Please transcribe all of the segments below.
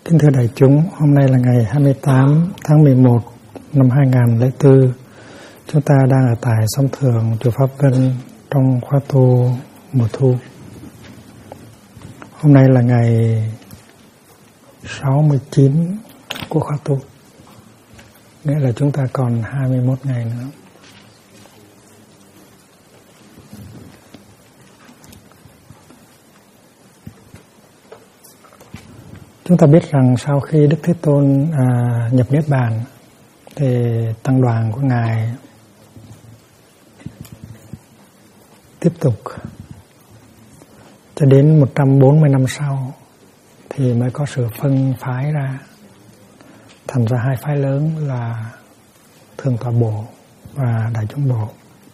Kính thưa đại chúng, hôm nay là ngày 28 tháng 11 năm 2004. Chúng ta đang ở tại Xóm Thượng, chùa Pháp Vinh trong khóa tu mùa thu. Hôm nay là ngày 69 của khóa tu, nghĩa là chúng ta còn 21 ngày nữa. Chúng ta biết rằng sau khi Đức Thế Tôn nhập Niết Bàn thì tăng đoàn của Ngài tiếp tục cho đến 140 năm sau thì mới có sự phân phái ra, thành ra hai phái lớn là Thượng Tọa Bộ và Đại Chúng Bộ.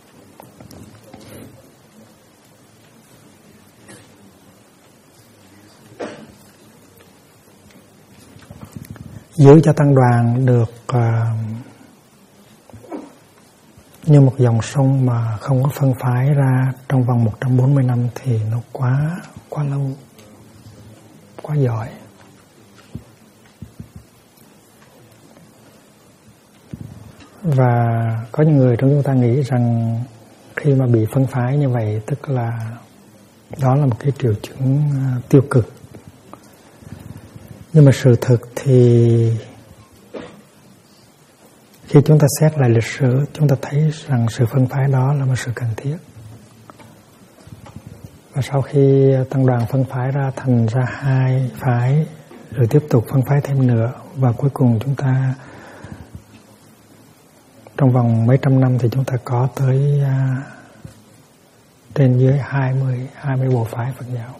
Giữ cho tăng đoàn được như một dòng sông mà không có phân phái ra trong vòng 140 năm thì nó quá lâu, quá giỏi. Và có những người trong chúng ta nghĩ rằng khi mà bị phân phái như vậy tức là đó là một cái triệu chứng tiêu cực. Nhưng mà sự thực thì khi chúng ta xét lại lịch sử, chúng ta thấy rằng sự phân phái đó là một sự cần thiết. Và sau khi tăng đoàn phân phái ra thành ra hai phái, rồi tiếp tục phân phái thêm nữa, và cuối cùng chúng ta trong vòng mấy trăm năm thì chúng ta có tới trên dưới 20 bộ phái Phật giáo.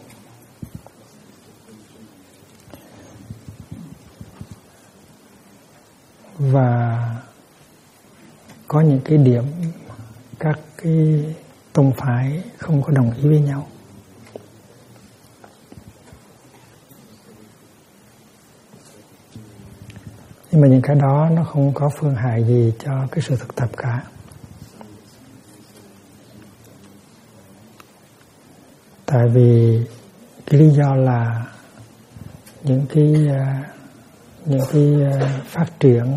Và có những cái điểm các cái tông phái không có đồng ý với nhau. Nhưng mà những cái đó nó không có phương hại gì cho cái sự thực tập cả. Tại vì cái lý do là những cái phát triển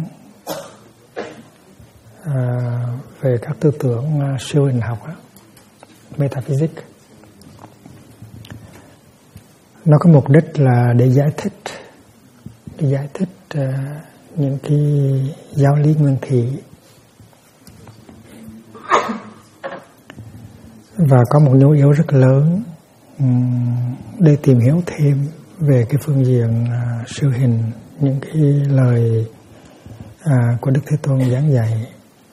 về các tư tưởng siêu hình học, metaphysics, nó có mục đích là để giải thích những cái giáo lý nguyên thủy, và có một nhu yếu rất lớn để tìm hiểu thêm về cái phương diện siêu hình, những cái lời của Đức Thế Tôn giảng dạy.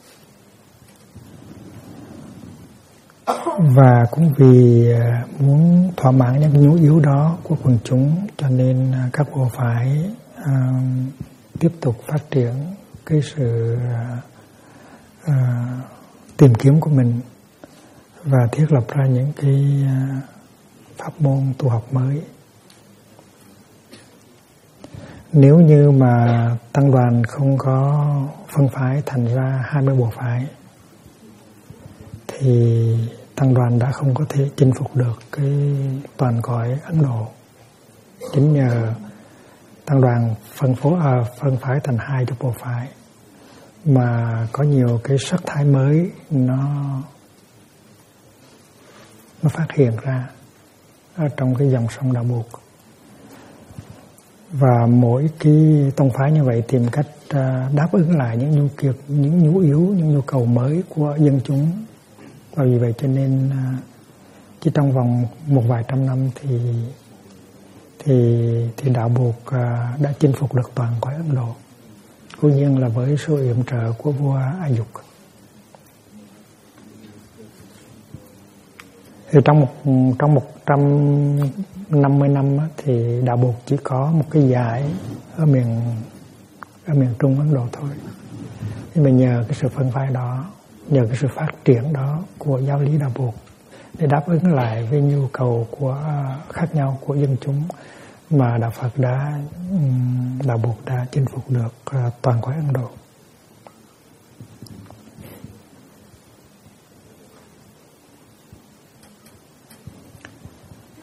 Và cũng vì muốn thỏa mãn những nhu yếu đó của quần chúng, cho nên các bộ phái tiếp tục phát triển cái sự tìm kiếm của mình và thiết lập ra những cái pháp môn tu học mới. Nếu như mà tăng đoàn không có phân phái thành ra 20 bộ phái thì tăng đoàn đã không có thể chinh phục được cái toàn cõi Ấn Độ. Chính nhờ tăng đoàn phân phái thành 20 bộ phái mà có nhiều cái sắc thái mới nó phát hiện ra ở trong cái dòng sông Đạo Buộc. Và mỗi cái tông phái như vậy tìm cách đáp ứng lại những nhu yếu, những nhu cầu mới của dân chúng. Và vì vậy cho nên chỉ trong vòng một vài trăm năm thì đạo Buộc đã chinh phục được toàn cõi Ấn Độ, cố nhiên là với sự yểm trợ của vua A Dục. Thì trong 150 năm thì đạo Buộc chỉ có một cái giải ở miền Trung Ấn Độ thôi. Nhưng mà nhờ cái sự phân phái đó, nhờ cái sự phát triển đó của giáo lý đạo Buộc để đáp ứng lại với nhu cầu khác nhau của dân chúng, mà đạo Buộc đã chinh phục được toàn cõi Ấn Độ.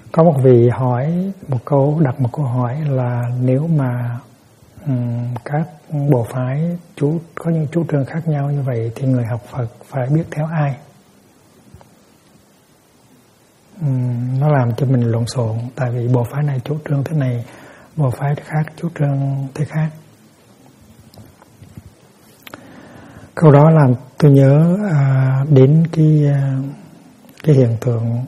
Có một vị hỏi đặt một câu hỏi là nếu mà các bộ phái có những chủ trương khác nhau như vậy thì người học Phật phải biết theo ai? Nó làm cho mình lộn xộn, tại vì bộ phái này chủ trương thế này, bộ phái khác chủ trương thế khác. Câu đó làm tôi nhớ đến cái hiện tượng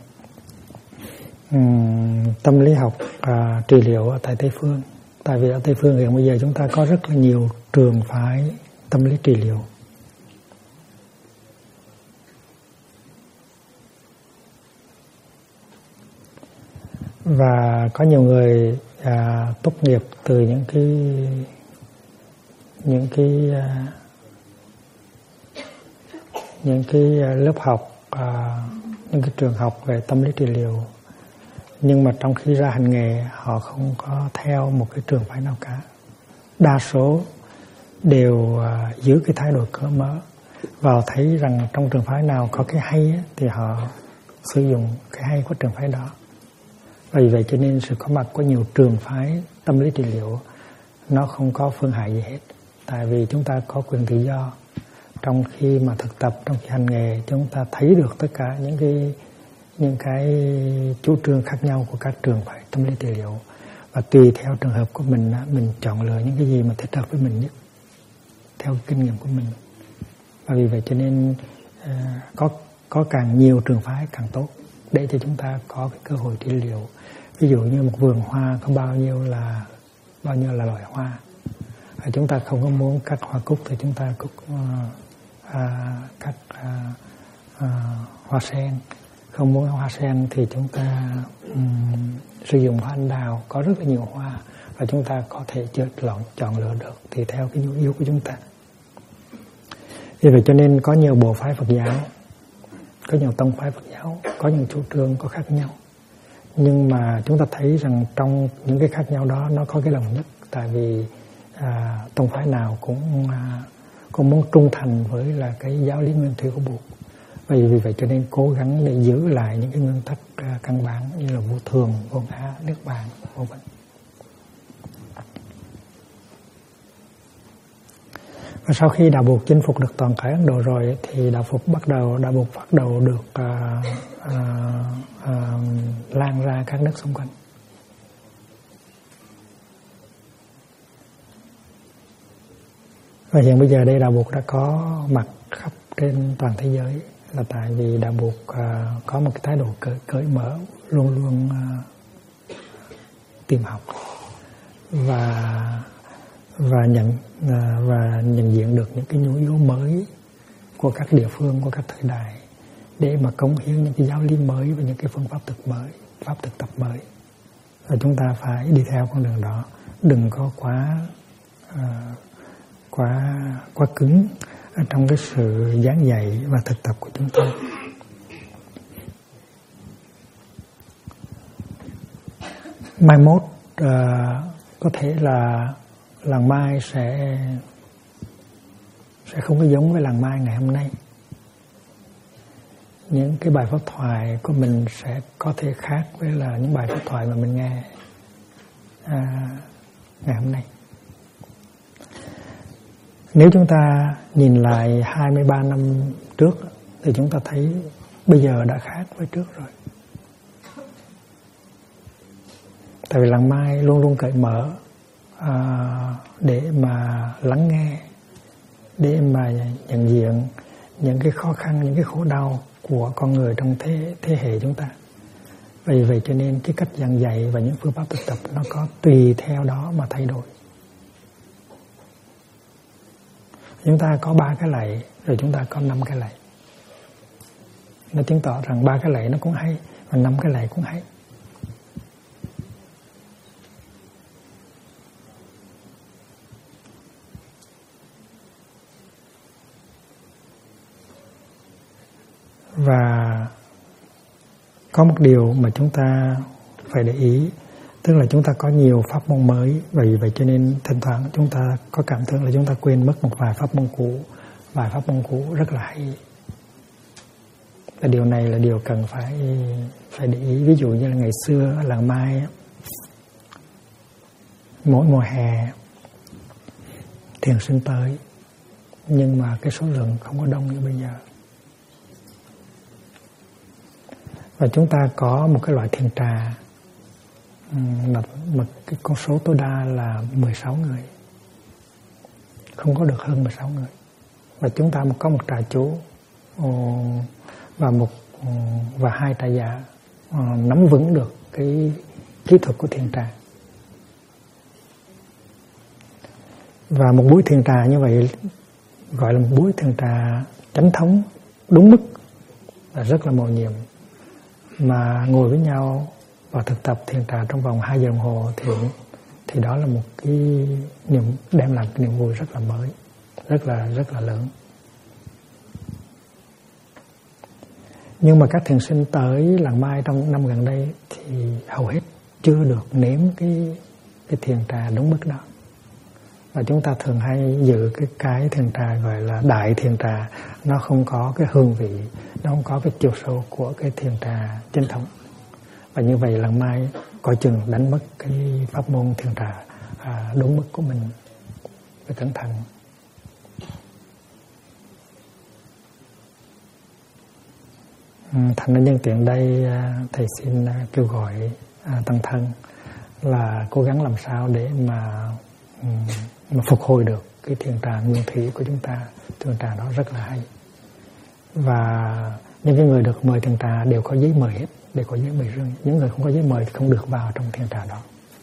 tâm lý học trị liệu ở tại Tây Phương. Tại vì ở Tây Phương hiện bây giờ chúng ta có rất là nhiều trường phái tâm lý trị liệu. Và có nhiều người tốt nghiệp từ những cái lớp học, những cái trường học về tâm lý trị liệu, nhưng mà trong khi ra hành nghề họ không có theo một cái trường phái nào cả. Đa số đều giữ cái thái độ cởi mở, và thấy rằng trong trường phái nào có cái hay thì họ sử dụng cái hay của trường phái đó. Vì vậy cho nên sự có mặt của nhiều trường phái tâm lý trị liệu nó không có phương hại gì hết. Tại vì chúng ta có quyền tự do. Trong khi mà thực tập, trong khi hành nghề, chúng ta thấy được tất cả những cái chủ trương khác nhau của các trường phái tâm lý trị liệu. Và tùy theo trường hợp của mình chọn lựa những cái gì mà thích hợp với mình nhất, theo kinh nghiệm của mình. Và vì vậy cho nên có càng nhiều trường phái càng tốt, để cho chúng ta có cái cơ hội trị liệu. Ví dụ như một vườn hoa có bao nhiêu là loài hoa. Chúng ta không có muốn cắt hoa cúc thì chúng ta cắt hoa sen. Không muốn hoa sen thì chúng ta sử dụng hoa anh đào. Có rất là nhiều hoa và chúng ta có thể chọn lựa được thì theo cái nhu yếu của chúng ta. Vì vậy cho nên có nhiều bộ phái Phật giáo, có nhiều tông phái Phật giáo, có những chủ trương có khác nhau. Nhưng mà chúng ta thấy rằng trong những cái khác nhau đó nó có cái đồng nhất. Tại vì tông phái nào cũng muốn trung thành với là cái giáo lý nguyên thủy của Bụt. Vì vậy cho nên cố gắng để giữ lại những cái nguyên tắc căn bản như là vô thường, vô ngã, niết bàn, v.v. Và sau khi đạo Bụt chinh phục được toàn thể Ấn Độ rồi thì đạo Bụt bắt đầu được lan ra các nước xung quanh. Và hiện bây giờ đây đạo Bụt đã có mặt khắp trên toàn thế giới, là tại vì đạo Bụt có một cái thái độ cởi mở, luôn luôn tìm học và nhận diện được những cái nhu yếu mới của các địa phương, của các thời đại, để mà cống hiến những cái giáo lý mới và những cái phương pháp thực mới, pháp thực tập mới. Và chúng ta phải đi theo con đường đó, đừng có quá cứng ở trong cái sự giảng dạy và thực tập của chúng ta. Mai mốt có thể là làng Mai sẽ không có giống với làng Mai ngày hôm nay. Những cái bài pháp thoại của mình sẽ có thể khác với là những bài pháp thoại mà mình nghe ngày hôm nay. Nếu chúng ta nhìn lại 23 năm trước thì chúng ta thấy bây giờ đã khác với trước rồi. Tại vì làng Mai luôn luôn cởi mở để mà lắng nghe, để mà nhận diện những cái khó khăn, những cái khổ đau của con người trong thế hệ chúng ta. Vì vậy cho nên cái cách giảng dạy và những phương pháp thực tập nó có tùy theo đó mà thay đổi. Chúng ta có 3 cái lạy, rồi chúng ta có 5 cái lạy. Nó chứng tỏ rằng 3 cái lạy nó cũng hay, và 5 cái lạy cũng hay. Và có một điều mà chúng ta phải để ý, tức là chúng ta có nhiều pháp môn mới, vì vậy cho nên thỉnh thoảng chúng ta có cảm tưởng là chúng ta quên mất một vài pháp môn cũ. Vài pháp môn cũ rất là hay, Và điều này là điều cần phải để ý. Ví dụ như là ngày xưa ở làng Mai, mỗi mùa hè thiền sinh tới, nhưng mà cái số lượng không có đông như bây giờ. Và chúng ta có một cái loại thiền trà mà cái con số tối đa là 16 người, không có được hơn 16 người. Và chúng ta có một trà chú và 2 trà giả nắm vững được cái kỹ thuật của thiền trà. Và một buổi thiền trà như vậy gọi là một buổi thiền trà chánh thống đúng mức và rất là mầu nhiệm. Mà ngồi với nhau và thực tập thiền trà trong vòng 2 giờ đồng hồ thì đó là một cái đem lại cái niềm vui rất là mới, rất là lớn. Nhưng mà các thiền sinh tới làng Mai trong năm gần đây thì hầu hết chưa được nếm cái thiền trà đúng mức đó. Và chúng ta thường hay giữ cái thiền trà gọi là đại thiền trà, nó không có cái hương vị, nó không có cái chiều sâu của cái thiền trà chính thống. Và như vậy làng Mai coi chừng đánh mất cái pháp môn thiền trà đúng mức của mình. Phải cẩn thận. Thành ra nhân tiện đây thầy xin kêu gọi tăng thân là cố gắng làm sao để mà phục hồi được cái thiền trà nguyên thủy của chúng ta. Thiền trà đó rất là hay. Và những cái người được mời thiền trà đều có giấy mời hết, đều có giấy mời riêng. Những người không có giấy mời thì không được vào trong thiền trà đó.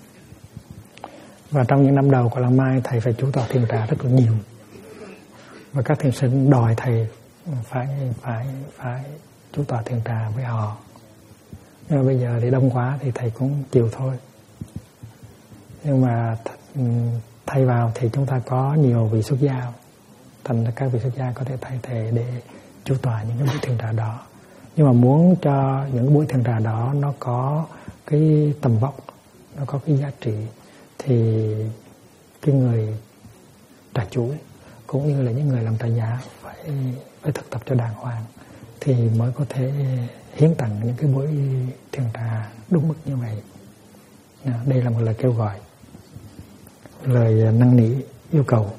Và trong những năm đầu của làng Mai, thầy phải chú tọa thiền trà rất là nhiều. Và các thiền sinh đòi thầy phải chú tọa thiền trà với họ. Nhưng mà bây giờ thì đông quá thì thầy cũng chịu thôi. Nhưng mà thay vào thì chúng ta có nhiều vị xuất gia, thành ra các vị xuất gia có thể thay thế để chú tọa những cái buổi thiền trà đó. Nhưng mà muốn cho những buổi thiền trà đó nó có cái tầm vóc, nó có cái giá trị, thì cái người trà chủ cũng như là những người làm trà giả phải thực tập cho đàng hoàng thì mới có thể hiến tặng những cái buổi thiền trà đúng mức như vậy. Đây là một lời kêu gọi, lời năn nỉ yêu cầu.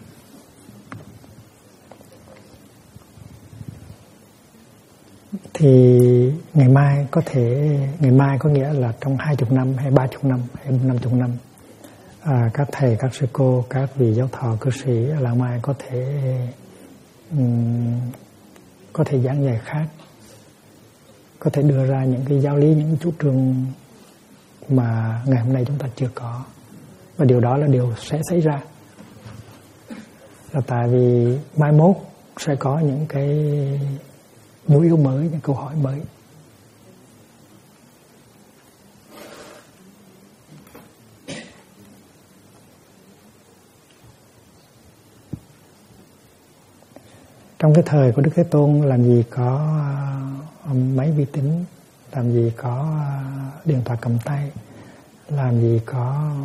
Thì ngày mai có nghĩa là trong 20 năm hay 30 năm hay 50 năm, các thầy, các sư cô, các vị giáo thọ cư sĩ ở làng Mai có thể giảng dạy khác, có thể đưa ra những cái giáo lý, những cái chủ trương mà ngày hôm nay chúng ta chưa có. Và điều đó là điều sẽ xảy ra, là tại vì mai mốt sẽ có những cái nhu yếu mới, những câu hỏi mới. Trong cái thời của Đức Thế Tôn làm gì có máy vi tính, làm gì có điện thoại cầm tay, làm gì có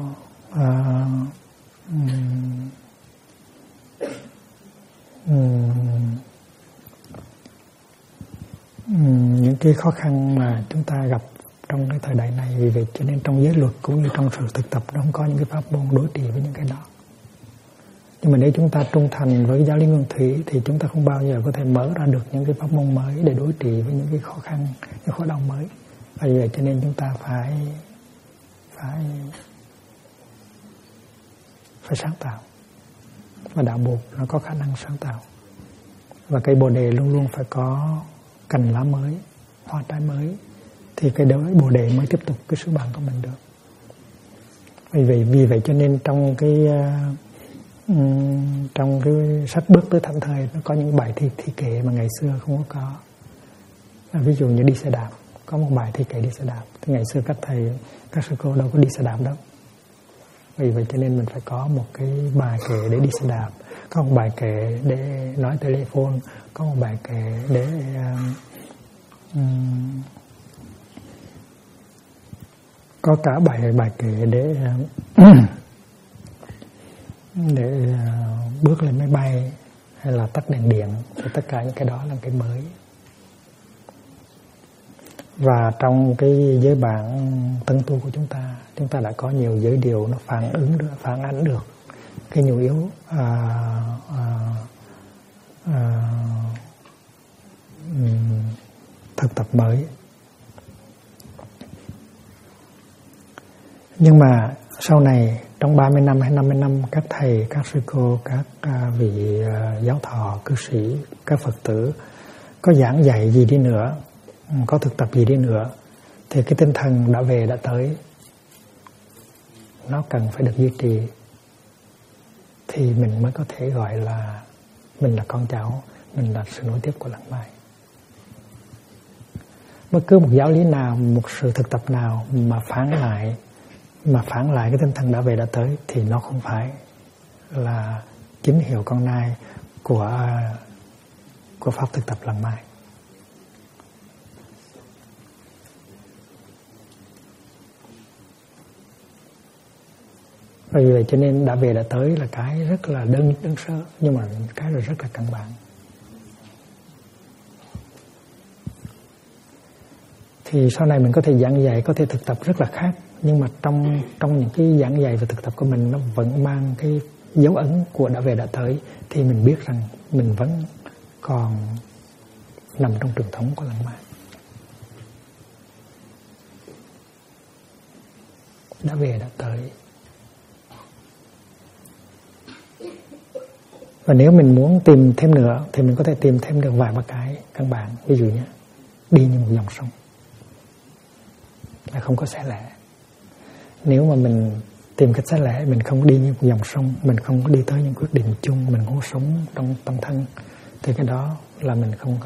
những cái khó khăn mà chúng ta gặp trong cái thời đại này. Vì vậy cho nên trong giới luật cũng như trong sự thực tập nó không có những cái pháp môn đối trị với những cái đó. Nhưng mà nếu chúng ta trung thành với giáo lý nguyên thủy thì chúng ta không bao giờ có thể mở ra được những cái pháp môn mới để đối trị với những cái khó khăn, những khó đau mới. Và vì vậy cho nên chúng ta phải sáng tạo. Và đạo Bụt nó có khả năng sáng tạo. Và cây Bồ đề luôn luôn phải có cành lá mới, hoa trái mới, thì cây Bồ đề mới tiếp tục cái sứ mạng của mình được. Vì vậy cho nên trong cái sách Bước tới Thảnh Thơi nó có những bài thi kệ mà ngày xưa không có. Ví dụ như đi xe đạp, có một bài thi kệ đi xe đạp. Thì ngày xưa các thầy, các sư cô đâu có đi xe đạp đâu. Vì vậy cho nên mình phải có một cái bài kệ để đi xe đạp, có một bài kệ để nói telephone, có một bài kệ để có cả bài kệ để bước lên máy bay hay là tắt đèn điện. Thì tất cả những cái đó là cái mới. Và trong cái giới bản tân tu của chúng ta đã có nhiều giới điều nó phản ánh được cái nhu yếu thực tập mới. Nhưng mà sau này trong 30 năm hay 50 năm, các thầy, các sư cô, các vị giáo thọ, cư sĩ, các Phật tử có giảng dạy gì đi nữa, có thực tập gì đi nữa, thì cái tinh thần đã về đã tới nó cần phải được duy trì, thì mình mới có thể gọi là mình là con cháu, mình là sự nối tiếp của Lăng Mai. Bất cứ một giáo lý nào, một sự thực tập nào mà phản lại cái tinh thần đã về đã tới thì nó không phải là chính hiệu con nai của pháp thực tập Lăng Mai. Vì vậy cho nên đã về đã tới là cái rất là đơn sơ, nhưng mà cái là rất là căn bản. Thì sau này mình có thể giảng dạy, có thể thực tập rất là khác, nhưng mà trong những cái giảng dạy và thực tập của mình nó vẫn mang cái dấu ấn của đã về đã tới, thì mình biết rằng mình vẫn còn nằm trong truyền thống của Lăng Mai. Đã về đã tới. Và nếu mình muốn tìm thêm nữa thì mình có thể tìm thêm được vài ba cái căn bản. Ví dụ như đi như một dòng sông, là không có xẻ lẻ. Nếu mà mình tìm cách xẻ lẻ, mình không đi như một dòng sông, mình không có đi tới những quyết định chung, mình không sống trong tâm thân, thì cái đó là mình không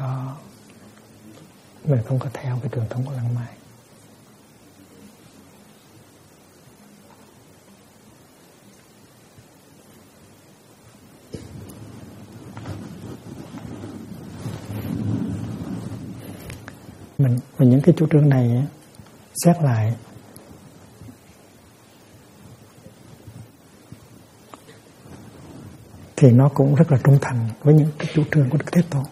có theo cái truyền thống của Lăng Mai. Và những cái chủ trương này xét lại thì nó cũng rất là trung thành với những cái chủ trương của Đức Thế Tôn.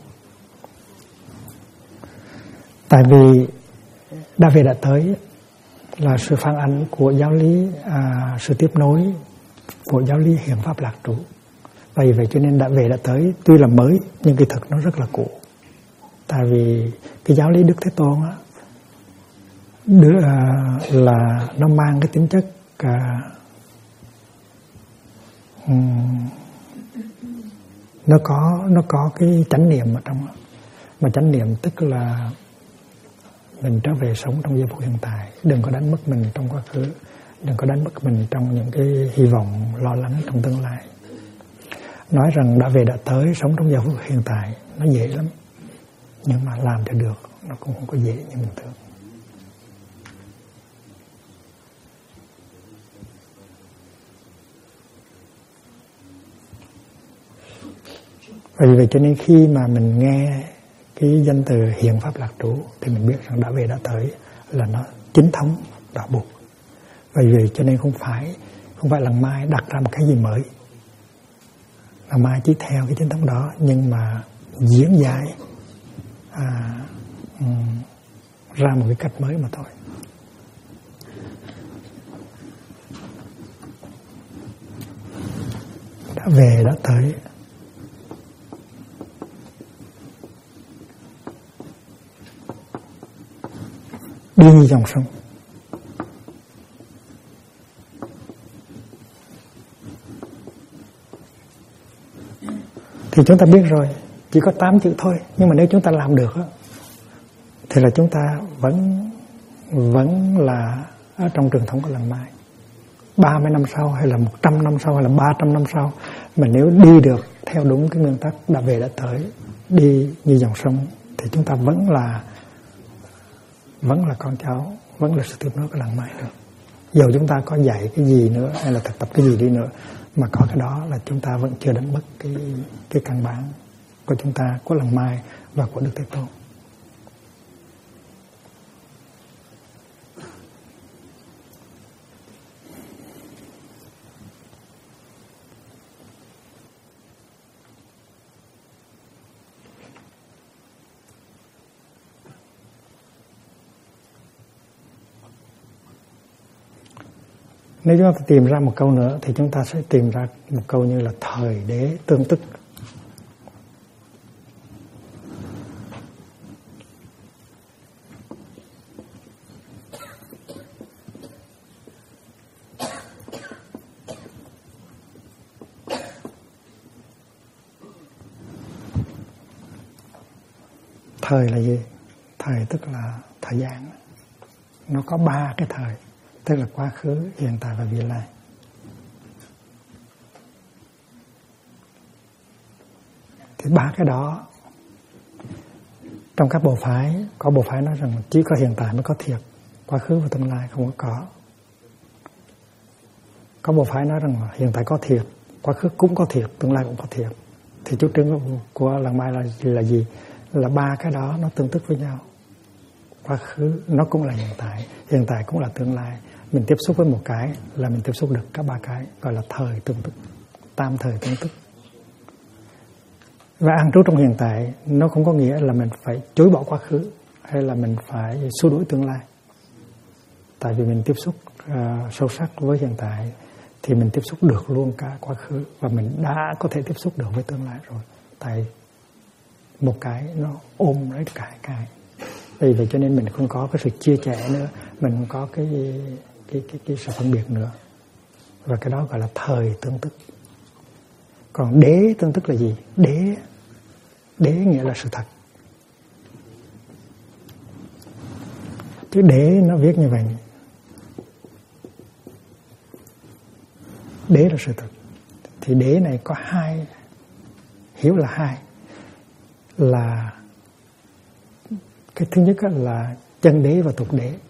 Tại vì đã về đã tới là sự phản ánh của giáo lý, sự tiếp nối của giáo lý hiền pháp lạc trụ. Vì vậy cho nên đã về đã tới tuy là mới nhưng kỳ thực nó rất là cũ. Tại vì cái giáo lý Đức Thế Tôn á, là nó mang cái tính chất nó có cái chánh niệm ở trong đó. Mà chánh niệm tức là mình trở về sống trong giây phút hiện tại, đừng có đánh mất mình trong quá khứ, đừng có đánh mất mình trong những cái hy vọng lo lắng trong tương lai. Nói rằng đã về đã tới, sống trong giây phút hiện tại nó dễ lắm, nhưng mà làm cho được nó cũng không có dễ như mình tưởng. Vì vậy cho nên khi mà mình nghe cái danh từ hiền pháp lạc trú thì mình biết rằng đã về đã tới là nó chính thống đạo buộc. Vì vậy cho nên không phải Lăng Mai đặt ra một cái gì mới. Lăng Mai chỉ theo cái chính thống đó, nhưng mà diễn giải ra một cái cách mới mà thôi. Đã về đã tới. Đi như dòng sông. Thì chúng ta biết rồi, chỉ có 8 chữ thôi, nhưng mà nếu chúng ta làm được thì là chúng ta vẫn là ở trong truyền thống của Lăng Mai. 30 năm sau hay là 100 năm sau hay là 300 năm sau, mà nếu đi được theo đúng cái nguyên tắc đã về đã tới, đi như dòng sông, thì chúng ta vẫn là con cháu, vẫn là sự tiếp nối của Lăng Mai được. Dù chúng ta có dạy cái gì nữa hay là thực tập cái gì đi nữa, mà có cái đó là chúng ta vẫn chưa đánh mất cái căn bản của chúng ta, của Lăng Mai và của Đức Thế Tôn. Nếu chúng ta tìm ra một câu nữa thì chúng ta sẽ tìm ra một câu như là thời đế tương tức. Thời là gì? Thời tức là thời gian. Nó có 3 cái thời, tức là quá khứ, hiện tại và vị lai. Thì 3 cái đó trong các bộ phái, có bộ phái nói rằng chỉ có hiện tại mới có thiệt, quá khứ và tương lai không có. Có bộ phái nói rằng hiện tại có thiệt, quá khứ cũng có thiệt, tương lai cũng có thiệt. Thì chủ trương của Làng Mai là gì? Là 3 cái đó nó tương tức với nhau. Quá khứ nó cũng là hiện tại cũng là tương lai. Mình tiếp xúc với một cái là mình tiếp xúc được cả 3 cái, gọi là thời tương tức, tam thời tương tức. Và an trú trong hiện tại nó không có nghĩa là mình phải chối bỏ quá khứ hay là mình phải xua đuổi tương lai. Tại vì mình tiếp xúc sâu sắc với hiện tại thì mình tiếp xúc được luôn cả quá khứ và mình đã có thể tiếp xúc được với tương lai rồi. Tại một cái nó ôm lấy cả cái. Vì vậy cho nên mình không có cái sự chia sẻ nữa, mình không có cái sự phân biệt nữa. Và cái đó gọi là thời tương tức. Còn đế tương tức là gì? Đế nghĩa là sự thật. Chữ đế nó viết như vậy. Đế là sự thật. Thì đế này có 2, hiểu là 2. Là cái thứ nhất là chân đế và tục đế.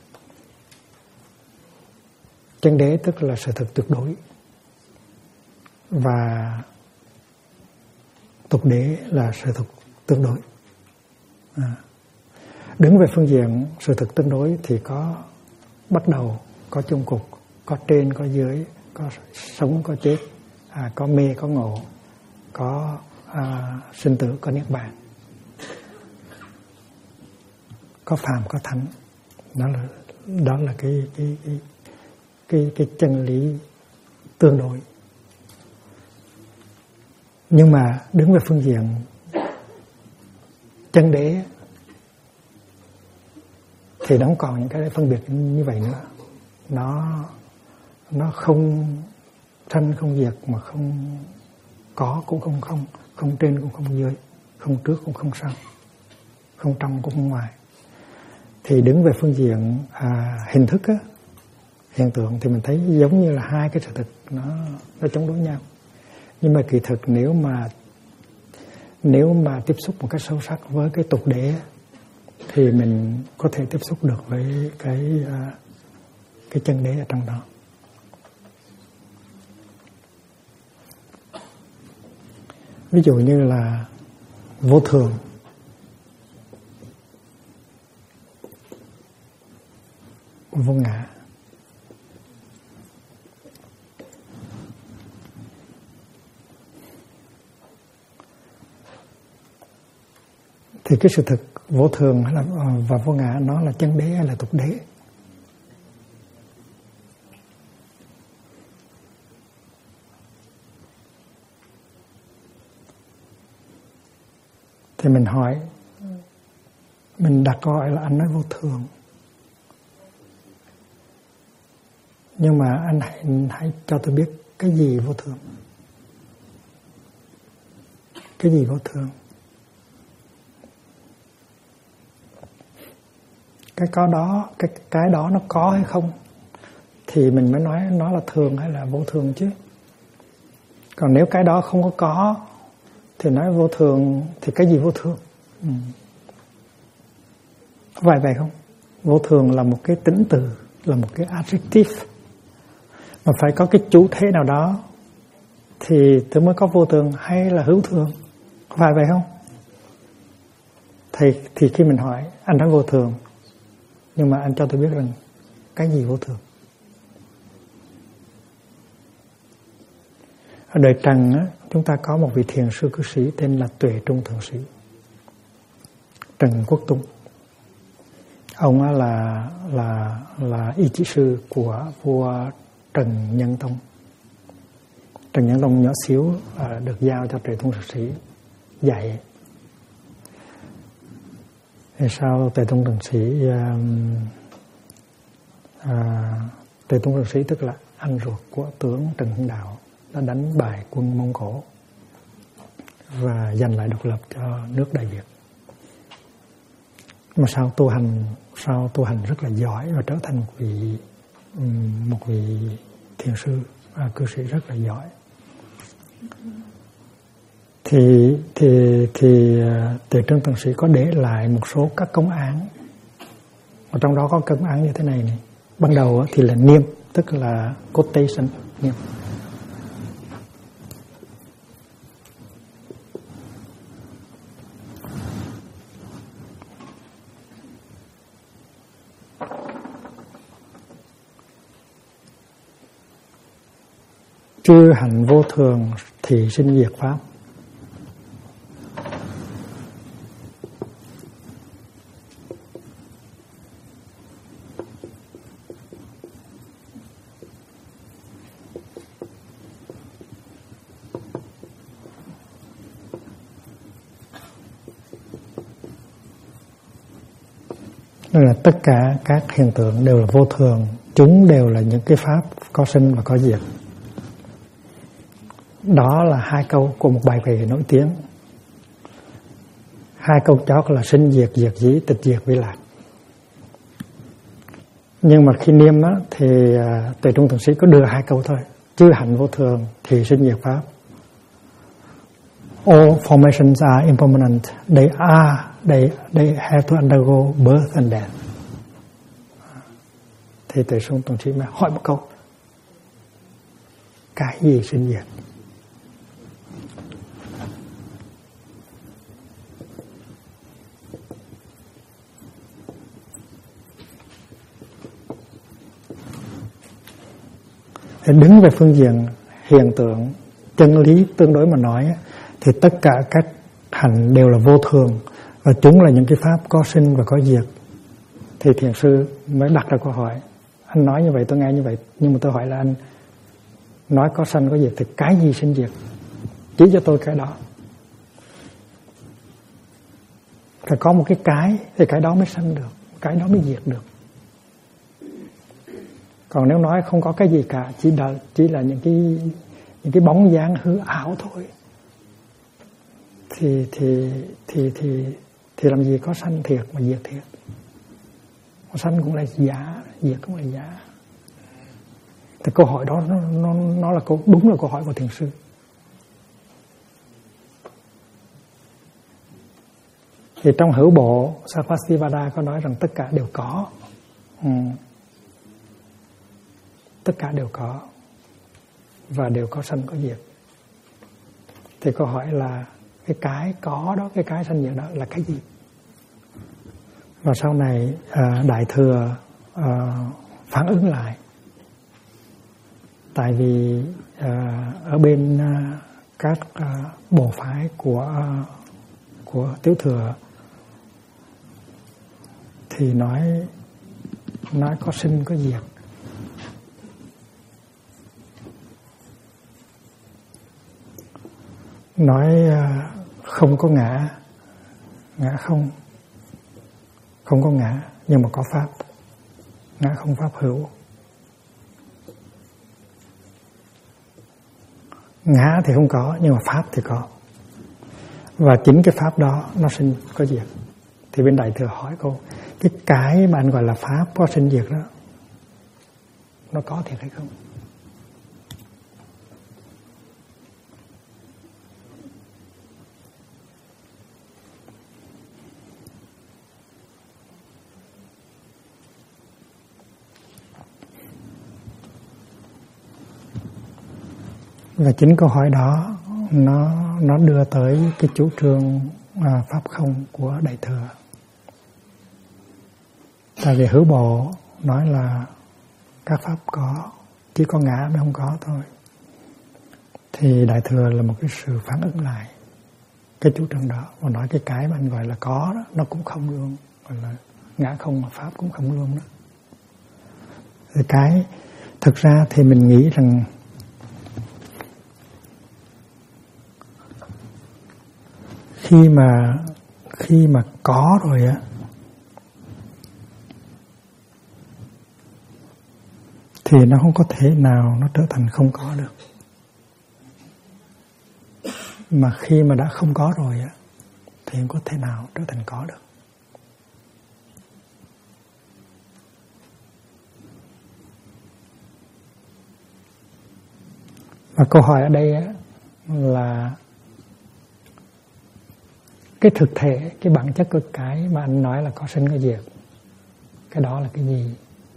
Chân đế tức là sự thật tuyệt đối, và tục đế là sự thật tương đối. Đứng về phương diện sự thật tương đối thì có bắt đầu, có chung cục, có trên, có dưới, có sống, có chết, có mê, có ngộ, có sinh tử, có niết bàn, có phàm, có thánh. Đó là cái chân lý tương đối. Nhưng mà đứng về phương diện chân đế thì nó không còn những cái phân biệt như vậy nữa. Nó không sanh không diệt, mà không có cũng không, không trên cũng không dưới, không trước cũng không sau, không trong cũng không ngoài. Thì đứng về phương diện hình thức á, hiện tượng thì mình thấy giống như là 2 cái sự thực nó chống đối nhau. Nhưng mà kỳ thực nếu mà tiếp xúc một cách sâu sắc với cái tục đế thì mình có thể tiếp xúc được với cái chân đế ở trong đó. Ví dụ như là vô thường, vô ngã. Thì cái sự thực vô thường và vô ngã nó là chân đế hay là tục đế? Thì mình hỏi, mình đặt câu hỏi là anh nói vô thường, nhưng mà anh hãy cho tôi biết cái gì vô thường. Cái gì vô thường? Cái đó nó có hay không thì mình mới nói nó là thường hay là vô thường chứ. Còn nếu cái đó không có thì nói vô thường thì cái gì vô thường? Có phải vậy không? Vô thường là một cái tính từ, là một cái adjective, mà phải có cái chủ thể nào đó thì mới có vô thường hay là hữu thường. Có phải vậy không? Thì khi mình hỏi anh nói vô thường, nhưng mà anh cho tôi biết rằng cái gì vô thường. Ở đời Trần á, chúng ta có một vị thiền sư cư sĩ tên là Tuệ Trung Thượng Sĩ Trần Quốc Tung. Ông là y chỉ sư của vua Trần Nhân Tông. Trần Nhân Tông nhỏ xíu được giao cho Trời Tôn Thực Sĩ dạy. Thì sau Trời Tôn Thực Sĩ Trời Tôn Thực Sĩ tức là anh ruột của tướng Trần Hưng Đạo đã đánh bại quân Mông Cổ và giành lại độc lập cho nước Đại Việt. Mà sau tu hành rất là giỏi và trở thành một vị thiền sư cư sĩ rất là giỏi. Thì Tuệ Trân Tần Sĩ có để lại một số các công án, và trong đó có công án như thế này này. Ban đầu thì là niêm, tức là quotation, niêm. Chư hạnh vô thường thì sinh diệt pháp. Nên là tất cả các hiện tượng đều là vô thường, chúng đều là những cái pháp có sinh và có diệt. Đó là hai câu của một bài kệ nổi tiếng. Hai câu đó là sinh diệt, diệt dĩ, tịch diệt vi lạc. Nhưng mà khi niêm đó thì Tuệ Trung Thượng Sĩ có đưa hai câu thôi. Chư hạnh vô thường thì sinh diệt pháp. All formations are impermanent. They have to undergo birth and death. Thì Tuệ Trung Thượng Sĩ mới hỏi một câu: cái gì sinh diệt? Đứng về phương diện hiện tượng chân lý tương đối mà nói thì tất cả các hành đều là vô thường và chúng là những cái pháp có sinh và có diệt. Thì thiền sư mới đặt ra câu hỏi: anh nói như vậy tôi nghe như vậy, nhưng mà tôi hỏi là anh nói có sanh có diệt thì cái gì sinh diệt? Chỉ cho tôi cái đó. Phải có một cái thì cái đó mới sanh được, cái đó mới diệt được. Còn nếu nói không có cái gì cả, chỉ là những cái bóng dáng hư ảo thôi, thì làm gì có sanh thiệt mà diệt thiệt. Sanh cũng là giả, diệt cũng là giả. Thì câu hỏi đó nó là đúng là câu hỏi của thiền sư. Thì trong hữu bộ Sarvastivada có nói rằng tất cả đều có. Tất cả đều có và đều có sanh có diệt. Thì câu hỏi là cái có đó, cái sanh diệt đó là cái gì? Và sau này Đại Thừa phản ứng lại. Tại vì ở bên các bộ phái của Tiểu Thừa thì nói có sinh có diệt. Nói không có ngã không có ngã, nhưng mà có pháp, ngã không pháp hữu. Ngã thì không có, nhưng mà pháp thì có. Và chính cái pháp đó nó sinh có diệt. Thì bên Đại Thừa hỏi câu: cái bạn gọi là pháp có sinh diệt đó, nó có thiệt hay không? Và chính câu hỏi đó nó đưa tới cái chủ trương pháp không của Đại Thừa. Tại vì hữu bộ nói là các pháp có, chỉ có ngã mới không có thôi. Thì Đại Thừa là một cái sự phản ứng lại cái chủ trương đó và nói cái mà anh gọi là có đó, nó cũng không luôn, gọi là ngã không mà pháp cũng không luôn đó. Thì Thực ra thì mình nghĩ rằng khi mà có rồi á thì nó không có thể nào nó trở thành không có được. Mà khi mà đã không có rồi á thì không có thể nào trở thành có được. Và câu hỏi ở đây á là cái thực thể, cái bản chất của cái mà anh nói là có sinh có diệt, cái đó là cái gì?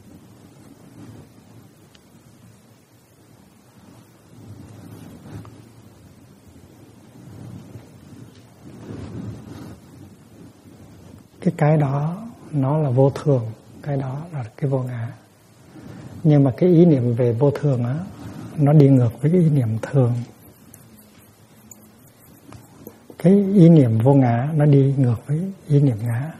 Cái đó nó là vô thường, cái đó là cái vô ngã. Nhưng mà cái ý niệm về vô thường á, nó đi ngược với cái ý niệm thường. Cái ý niệm vô ngã nó đi ngược với ý niệm ngã.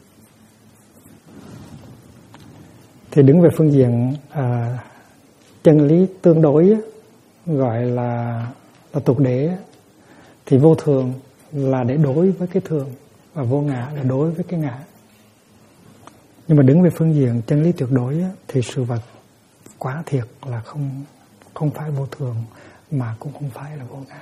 Thì đứng về phương diện chân lý tương đối á, gọi là tục đế á, thì vô thường là để đối với cái thường và vô ngã là đối với cái ngã. Nhưng mà đứng về phương diện chân lý tuyệt đối á, thì sự vật quá thiệt là không phải vô thường mà cũng không phải là vô ngã.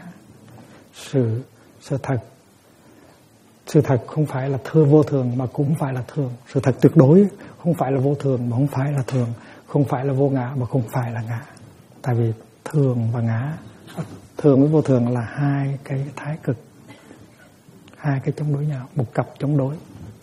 Sự thật không phải là vô thường mà cũng không phải là thường. Sự thật tuyệt đối không phải là vô thường mà không phải là thường, không phải là vô ngã mà không phải là ngã. Tại vì thường và ngã, thường với vô thường là hai cái thái cực, hai cái chống đối nhau, một cặp chống đối.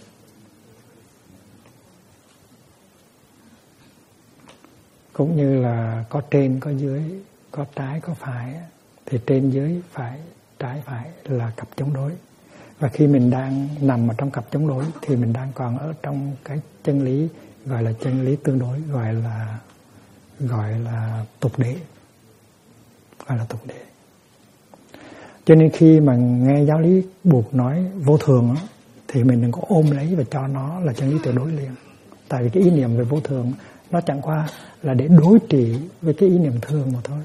Cũng như là có trên có dưới, có trái có phải, thì trên dưới phải, trái phải là cặp chống đối. Và khi mình đang nằm ở trong cặp chống đối thì mình đang còn ở trong cái chân lý gọi là chân lý tương đối, gọi là tục đế, gọi là tục đế. Cho nên khi mà nghe giáo lý buộc nói vô thường đó, thì mình đừng có ôm lấy và cho nó là chân lý tuyệt đối liền. Tại vì cái ý niệm về vô thường nó chẳng qua là để đối trị với cái ý niệm thường mà thôi.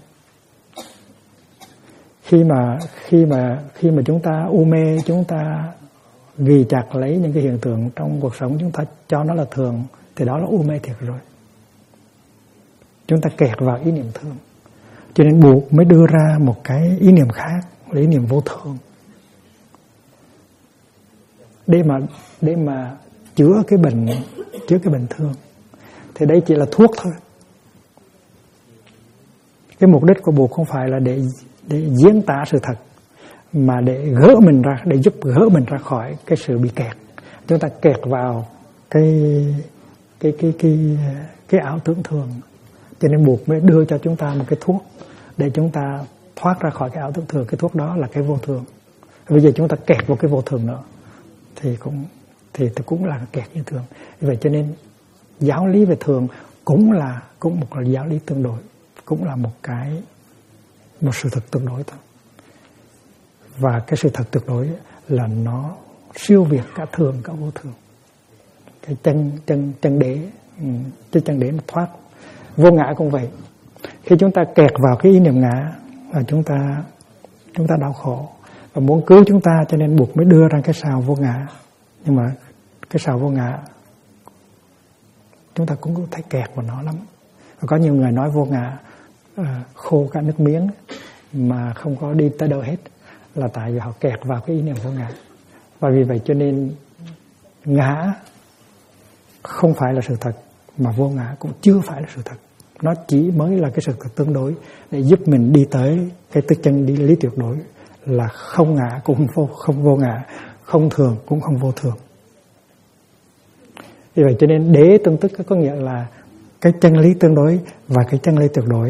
Khi mà chúng ta u mê, chúng ta ghi chặt lấy những cái hiện tượng trong cuộc sống, chúng ta cho nó là thường, thì đó là u mê thiệt rồi. Chúng ta kẹt vào ý niệm thường. Cho nên buộc mới đưa ra một cái ý niệm khác, là ý niệm vô thường, để mà chữa cái bệnh thương. Thì đây chỉ là thuốc thôi. Cái mục đích của buộc không phải là để diễn tả sự thật, mà để gỡ mình ra, để giúp gỡ mình ra khỏi cái sự bị kẹt. Chúng ta kẹt vào cái ảo tưởng thường. Cho nên buộc mới đưa cho chúng ta một cái thuốc để chúng ta thoát ra khỏi cái ảo tưởng thường. Cái thuốc đó là cái vô thường. Bây giờ chúng ta kẹt vào cái vô thường nữa thì cũng là kẹt như thường. Vì vậy cho nên giáo lý về thường cũng một là giáo lý tương đối, cũng là một sự thật tương đối thôi. Và cái sự thật tuyệt đối là nó siêu việt cả thường cả vô thường. Cái chân đế, cái chân đế nó thoát. Vô ngã cũng vậy. Khi chúng ta kẹt vào cái ý niệm ngã là chúng ta đau khổ và muốn cứu chúng ta, cho nên buộc mới đưa ra cái sào vô ngã. Nhưng mà cái sào vô ngã chúng ta cũng có thấy kẹt vào nó lắm. Và có nhiều người nói vô ngã khô cả nước miếng mà không có đi tới đâu hết, là tại vì họ kẹt vào cái ý niệm vô ngã. Và vì vậy cho nên ngã không phải là sự thật, mà vô ngã cũng chưa phải là sự thật. Nó chỉ mới là cái sự thật tương đối để giúp mình đi tới cái chân lý tuyệt đối, là không ngã cũng không vô ngã, không thường cũng không vô thường. Vì vậy cho nên đế tương tức có nghĩa là cái chân lý tương đối và cái chân lý tuyệt đối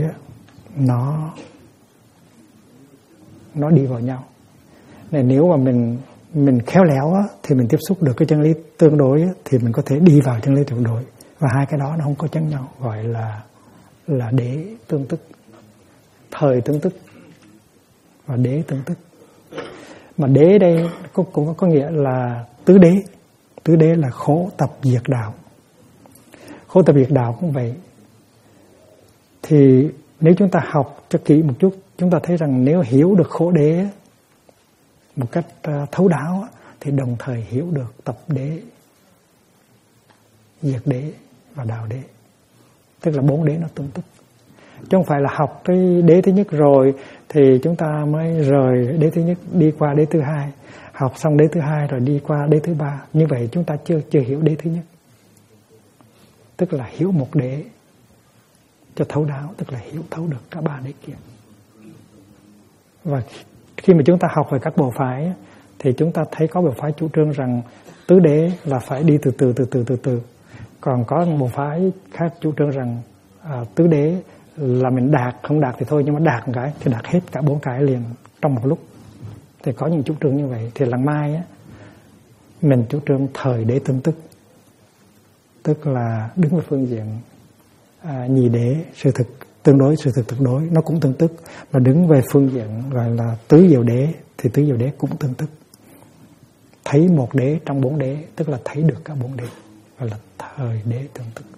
nó đi vào nhau. Nên nếu mà mình khéo léo á, thì mình tiếp xúc được cái chân lý tương đối á, thì mình có thể đi vào chân lý tuyệt đối. Và hai cái đó nó không có chắn nhau, gọi là đế tương tức, thời tương tức và đế tương tức. Mà đế đây cũng có nghĩa là tứ đế. Tứ đế là khổ tập diệt đạo. Khổ tập diệt đạo cũng vậy. Thì nếu chúng ta học cho kỹ một chút, chúng ta thấy rằng nếu hiểu được khổ đế một cách thấu đáo thì đồng thời hiểu được tập đế, diệt đế và đạo đế. Tức là 4 đế nó tương tức. Chứ không phải là học cái đế thứ nhất rồi thì chúng ta mới rời đế thứ nhất đi qua đế thứ hai, học xong đế thứ hai rồi đi qua đế thứ ba. Như vậy chúng ta chưa hiểu đế thứ nhất. Tức là hiểu một đế cho thấu đáo, tức là hiểu thấu được cả 3 đế kia. Và khi mà chúng ta học về các bộ phái thì chúng ta thấy có bộ phái chủ trương rằng tứ đế là phải đi từ từ. Còn có một bộ phái khác chủ trương rằng tứ đế là mình đạt, không đạt thì thôi, nhưng mà đạt một cái thì đạt hết cả 4 cái liền trong một lúc. Thì có những chủ trương như vậy. Thì lần mai mình chủ trương thời đế tương tức, tức là đứng về phương diện nhị đế, sự thực tương đối, sự thực tuyệt đối nó cũng tương tức. Mà đứng về phương diện gọi là tứ diệu đế thì tứ diệu đế cũng tương tức. Thấy một đế trong 4 đế, tức là thấy được cả 4 đế, gọi là thời đế tương tức.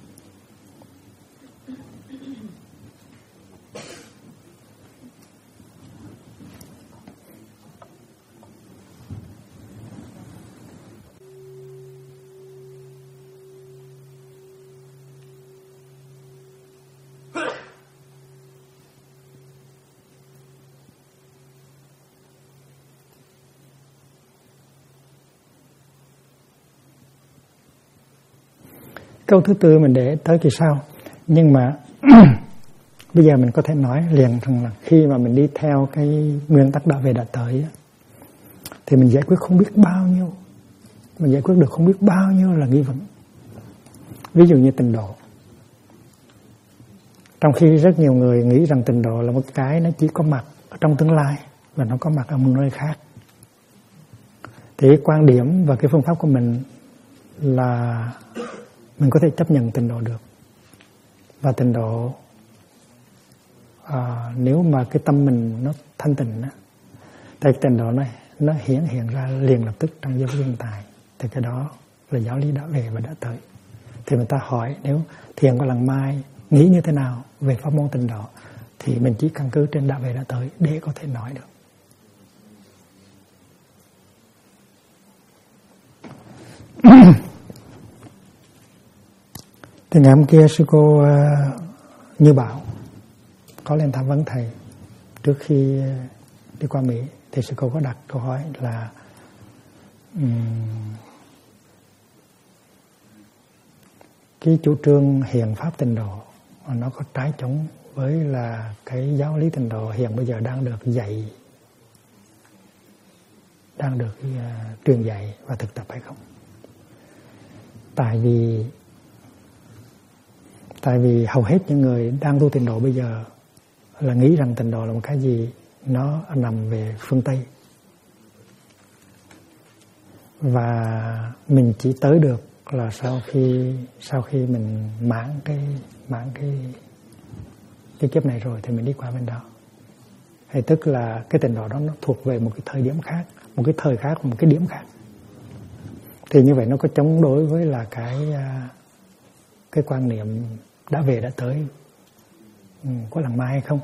Câu thứ tư mình để tới kỳ sau. Nhưng mà bây giờ mình có thể nói liền rằng là khi mà mình đi theo cái nguyên tắc đạo về đã tới thì mình giải quyết không biết bao nhiêu, mình giải quyết được không biết bao nhiêu là nghi vấn. Ví dụ như tịnh độ, trong khi rất nhiều người nghĩ rằng tịnh độ là một cái nó chỉ có mặt ở trong tương lai và nó có mặt ở một nơi khác, thì cái quan điểm và cái phương pháp của mình là mình có thể chấp nhận tịnh độ được. Và tịnh độ nếu mà cái tâm mình nó thanh tịnh thì tịnh độ này nó hiện ra liền lập tức trong giây phút hiện tại, thì cái đó là giáo lý đã về và đã tới. Thì người ta hỏi nếu thiền có lần mai nghĩ như thế nào về pháp môn tịnh độ, thì mình chỉ căn cứ trên đã về đã tới để có thể nói được. Thì ngày hôm kia sư cô Như Bảo có lên tham vấn thầy trước khi đi qua Mỹ, thì sư cô có đặt câu hỏi là cái chủ trương hiện pháp tịnh độ nó có trái chống với là cái giáo lý tịnh độ hiện bây giờ đang được dạy, đang được truyền dạy và thực tập hay không? Tại vì hầu hết những người đang tu tịnh độ bây giờ là nghĩ rằng tịnh độ là một cái gì nó nằm về phương Tây, và mình chỉ tới được là sau khi mình mãn cái kiếp này rồi thì mình đi qua bên đó. Hay tức là cái tịnh độ đó nó thuộc về một cái thời điểm khác, một cái thời khác, một cái điểm khác. Thì như vậy nó có chống đối với là cái quan niệm đã về đã tới có lần mai hay không?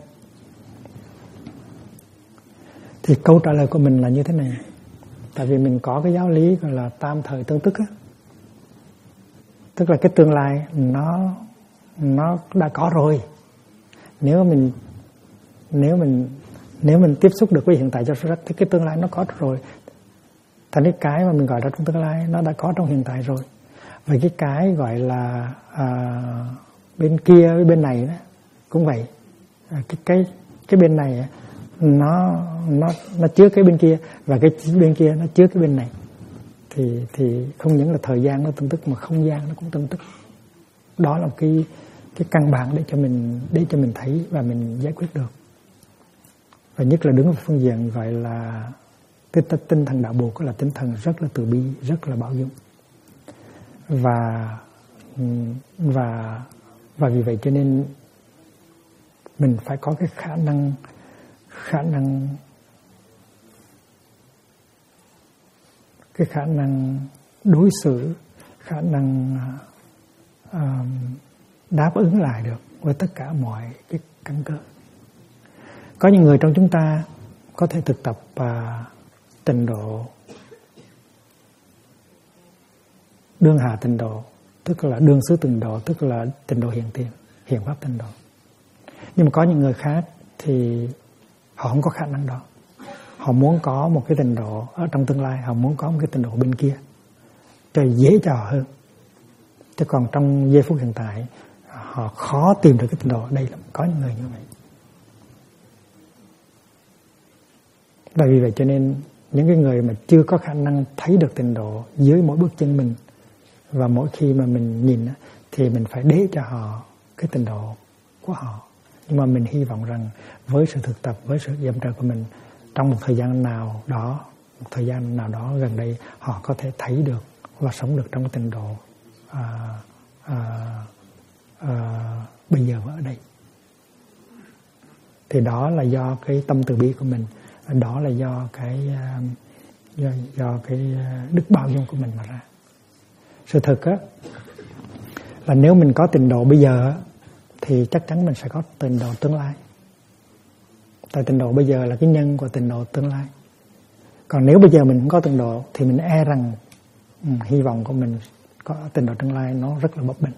Thì câu trả lời của mình là như thế này. Tại vì mình có cái giáo lý gọi là tam thời tương tức á, tức là cái tương lai nó đã có rồi. Nếu mình tiếp xúc được với hiện tại cho rất thì cái tương lai nó có rồi. Thành cái mà mình gọi là trong tương lai nó đã có trong hiện tại rồi. Và cái gọi là bên kia với bên này đó cũng vậy. Cái bên này nó chứa cái bên kia, và cái bên kia nó chứa cái bên này. Thì không những là thời gian nó tương tức mà không gian nó cũng tương tức. Đó là cái căn bản để cho mình thấy và mình giải quyết được. Và nhất là đứng ở phương diện gọi là tinh thần đạo Bụt là tinh thần rất là từ bi, rất là bao dung. Và vì vậy cho nên mình phải có cái khả năng đối xử, khả năng đáp ứng lại được với tất cả mọi cái căn cơ. Có những người trong chúng ta có thể thực tập tịnh độ đương hạ tịnh độ, tức là đương xứ tịnh độ, tức là tịnh độ hiện tiền, hiện pháp tịnh độ. Nhưng mà có những người khác thì họ không có khả năng đó. Họ muốn có một cái tịnh độ ở trong tương lai, họ muốn có một cái tịnh độ bên kia cho dễ cho họ hơn. Chứ còn trong giây phút hiện tại họ khó tìm được cái tịnh độ ở đây lắm. Có những người như vậy. Và vì vậy cho nên những cái người mà chưa có khả năng thấy được tịnh độ dưới mỗi bước chân mình, và mỗi khi mà mình nhìn thì mình phải để cho họ cái tịnh độ của họ. Nhưng mà mình hy vọng rằng với sự thực tập, với sự yểm trợ của mình, trong một thời gian nào đó gần đây, họ có thể thấy được và sống được trong cái tịnh độ bây giờ và ở đây. Thì đó là do cái tâm từ bi của mình, đó là do cái đức bao dung của mình mà ra. Sự thực là nếu mình có tịnh độ bây giờ thì chắc chắn mình sẽ có tịnh độ tương lai. Tại tịnh độ bây giờ là cái nhân của tịnh độ tương lai. Còn nếu bây giờ mình không có tịnh độ thì mình e rằng hy vọng của mình có tịnh độ tương lai nó rất là bấp bênh.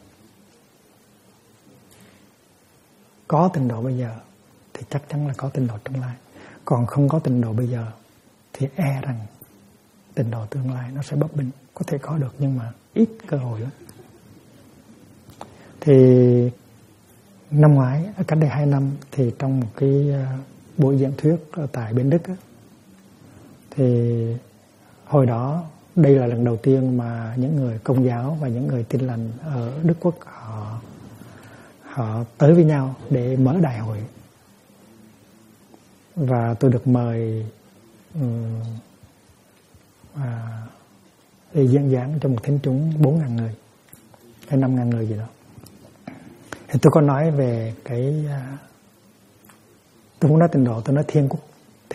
Có tịnh độ bây giờ thì chắc chắn là có tịnh độ tương lai. Còn không có tịnh độ bây giờ thì e rằng tịnh độ tương lai nó sẽ bấp bênh. Có thể có được nhưng mà ít cơ hội lắm. Thì năm ngoái, cách đây 2 năm, thì trong một cái buổi giảng thuyết ở tại bên Đức thì hồi đó đây là lần đầu tiên mà những người Công giáo và những người Tin lành ở Đức Quốc họ tới với nhau để mở đại hội. Và tôi được mời để diễn giảng cho một thính chúng 4.000 người hay 5.000 người gì đó. Thì tôi có nói về cái tôi muốn nói tịnh độ, tôi nói thiên quốc.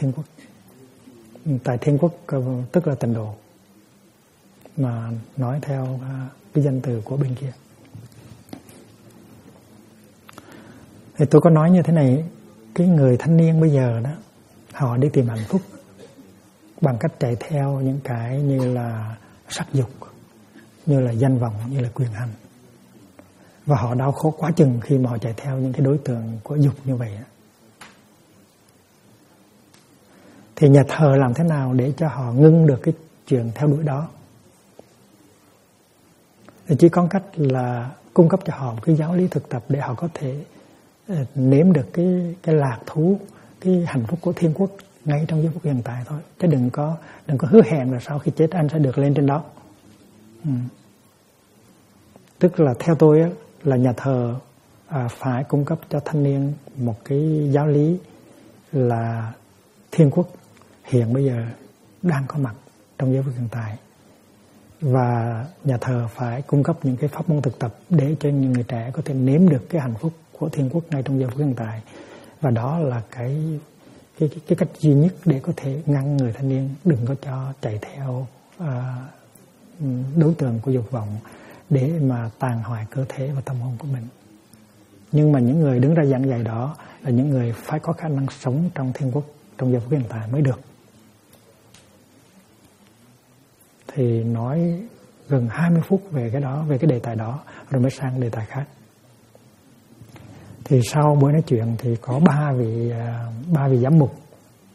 Tại thiên quốc tức là tịnh độ, mà nói theo cái danh từ của bên kia. Thì tôi có nói như thế này, cái người thanh niên bây giờ đó, họ đi tìm hạnh phúc bằng cách chạy theo những cái như là sắc dục, như là danh vọng, như là quyền hành. Và họ đau khổ quá chừng khi mà họ chạy theo những cái đối tượng của dục như vậy. Thì nhà thờ làm thế nào để cho họ ngưng được cái chuyện theo đuổi đó? Thì chỉ có cách là cung cấp cho họ một cái giáo lý thực tập để họ có thể nếm được cái lạc thú, cái hạnh phúc của thiên quốc ngay trong giây phút hiện tại thôi. Chứ đừng có hứa hẹn là sau khi chết anh sẽ được lên trên đó. Tức là theo tôi là nhà thờ phải cung cấp cho thanh niên một cái giáo lý là thiên quốc hiện bây giờ đang có mặt trong giây phút hiện tại. Và nhà thờ phải cung cấp những cái pháp môn thực tập để cho những người trẻ có thể nếm được cái hạnh phúc của thiên quốc ngay trong giây phút hiện tại. Và đó là cái cách duy nhất để có thể ngăn người thanh niên đừng có cho chạy theo đối tượng của dục vọng để mà tàn hoại cơ thể và tâm hồn của mình. Nhưng mà những người đứng ra giảng dạy đó là những người phải có khả năng sống trong thiên quốc trong giây phút hiện tại mới được. Thì nói gần 20 phút về cái đó, về cái đề tài đó, rồi mới sang đề tài khác. Thì sau buổi nói chuyện thì có ba vị giám mục,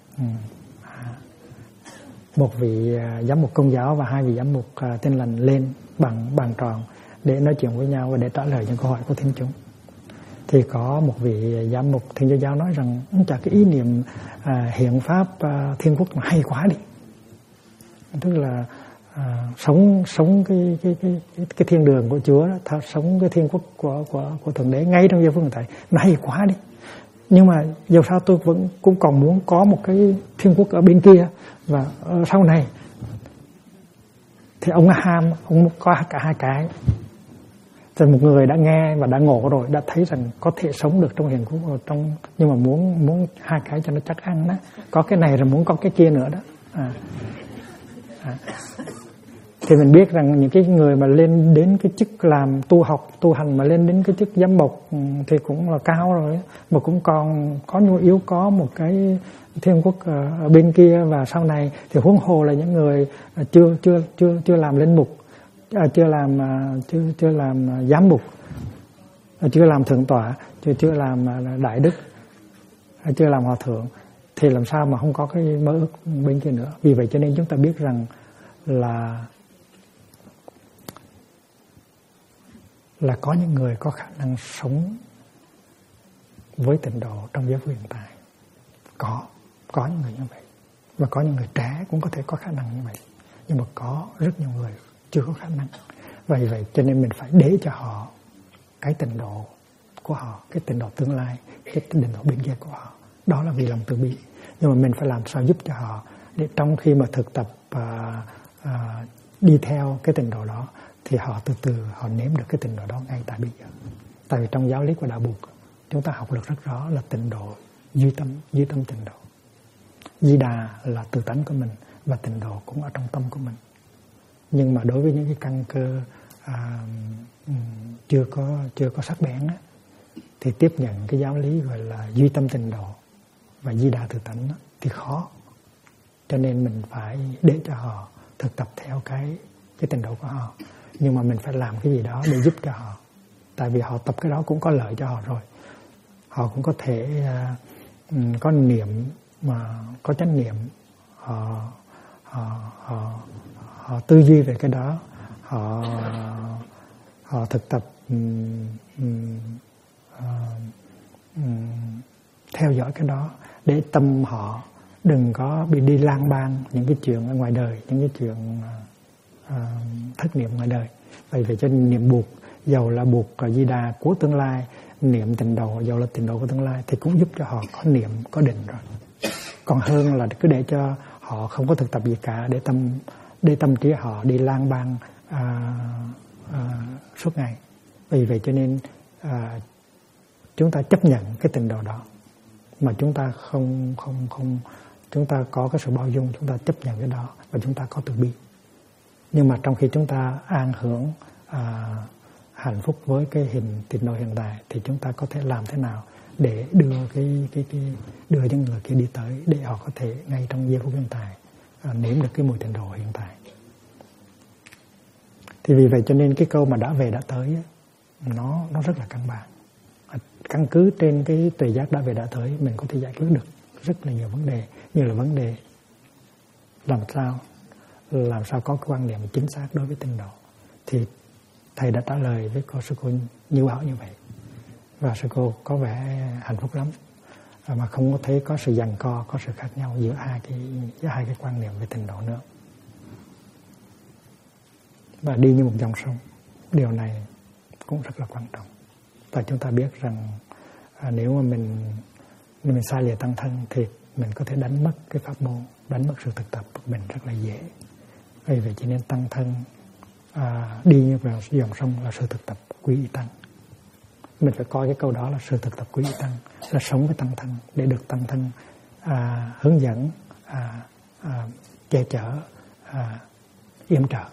một vị giám mục Công giáo và 2 vị giám mục Tin lành lên bằng bàn tròn để nói chuyện với nhau và để trả lời những câu hỏi của thính chúng. Thì có một vị giám mục Thiên Chúa giáo nói rằng cái ý niệm hiện pháp thiên quốc mà hay quá đi, tức là sống cái thiên đường của Chúa đó, sống cái thiên quốc của Thượng Đế ngay trong giây phút hiện tại, nó hay quá đi. Nhưng mà dù sao tôi vẫn cũng còn muốn có một cái thiên quốc ở bên kia và sau này. Thì ông ông có cả hai cái. Thì một người đã nghe và đã ngộ rồi, đã thấy rằng có thể sống được trong hiện quốc nhưng mà muốn hai cái cho nó chắc ăn đó. Có cái này rồi muốn có cái kia nữa đó. Thì mình biết rằng những cái người mà lên đến cái chức làm tu hành mà lên đến cái chức giám mục thì cũng là cao rồi, mà cũng còn có nhu yếu có một cái thiên quốc ở bên kia, và sau này thì huống hồ là những người chưa làm linh mục, chưa làm giám mục, chưa làm thượng tọa, chưa làm đại đức, chưa làm hòa thượng, thì làm sao mà không có cái mơ ước bên kia nữa. Vì vậy cho nên chúng ta biết rằng là có những người có khả năng sống với tịnh độ trong giây phút hiện tại, có những người như vậy, và có những người trẻ cũng có thể có khả năng như vậy, nhưng mà có rất nhiều người chưa có khả năng. Vì vậy cho nên mình phải để cho họ cái tịnh độ của họ, cái tịnh độ tương lai, cái tịnh độ bên kia của họ. Đó là vì lòng từ bi. Nhưng mà mình phải làm sao giúp cho họ để trong khi mà thực tập đi theo cái tịnh độ đó, thì họ từ từ họ nếm được cái tịnh độ đó ngay tại bây giờ. Tại vì trong giáo lý của Đạo Buộc chúng ta học được rất rõ là tịnh độ duy tâm tịnh độ. Di đà là tự tánh của mình, và tịnh độ cũng ở trong tâm của mình. Nhưng mà đối với những cái căn cơ chưa có sắc bén á, thì tiếp nhận cái giáo lý gọi là duy tâm tịnh độ và di đà tự tánh á, thì khó. Cho nên mình phải để cho họ thực tập theo cái tịnh độ của họ. Nhưng mà mình phải làm cái gì đó để giúp cho họ. Tại vì họ tập cái đó cũng có lợi cho họ rồi. Họ cũng có thể có niệm, mà có chánh niệm, họ tư duy về cái đó, họ thực tập theo dõi cái đó, để tâm họ đừng có bị đi lang bang những cái chuyện ở ngoài đời, những cái chuyện thất niệm ngoài đời. Vậy cho nên niệm buộc, dầu là buộc di đà của tương lai, niệm tịnh độ, dầu là tịnh độ của tương lai, thì cũng giúp cho họ có niệm, có định rồi. Còn hơn là cứ để cho họ không có thực tập gì cả, để tâm trí họ đi lang bang suốt ngày. Vì vậy cho nên chúng ta chấp nhận cái tịnh độ đó, mà chúng ta không chúng ta có cái sự bao dung, chúng ta chấp nhận cái đó, và chúng ta có từ bi. Nhưng mà trong khi chúng ta an hưởng hạnh phúc với cái hình tịnh độ hiện tại, thì chúng ta có thể làm thế nào để đưa đưa những người kia đi tới, để họ có thể ngay trong giây phút hiện tại nếm được cái mùi tịnh độ hiện tại. Thì vì vậy cho nên cái câu mà đã về đã tới nó rất là căn bản. Căn cứ trên cái tuệ giác đã về đã tới, mình có thể giải quyết được rất là nhiều vấn đề, như là vấn đề làm sao có cái quan niệm chính xác đối với tịnh độ. Thì thầy đã trả lời với cô sư cô Như Bảo như vậy, và sư cô có vẻ hạnh phúc lắm, mà không có thấy có sự giằng co, có sự khác nhau giữa hai cái quan niệm về tịnh độ nữa, và đi như một dòng sông. Điều này cũng rất là quan trọng. Và chúng ta biết rằng nếu mà mình xa lìa tăng thân, thì mình có thể đánh mất cái pháp môn, đánh mất sự thực tập của mình rất là dễ. Vì vậy cho nên tăng thân đi như vào dòng sông là sự thực tập quý y tăng. Mình phải coi cái câu đó là sự thực tập quý y tăng, là sống với tăng thân, để được tăng thân hướng dẫn, che chở, yểm trợ.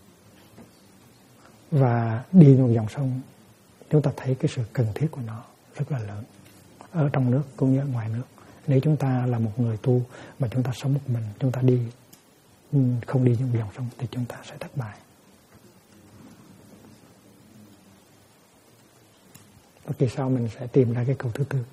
Và đi một dòng sông, chúng ta thấy cái sự cần thiết của nó rất là lớn, ở trong nước cũng như ở ngoài nước. Nếu chúng ta là một người tu mà chúng ta sống một mình, chúng ta đi không đi những dòng sông, thì chúng ta sẽ thất bại. Và kỳ sau mình sẽ tìm ra cái câu thứ tư.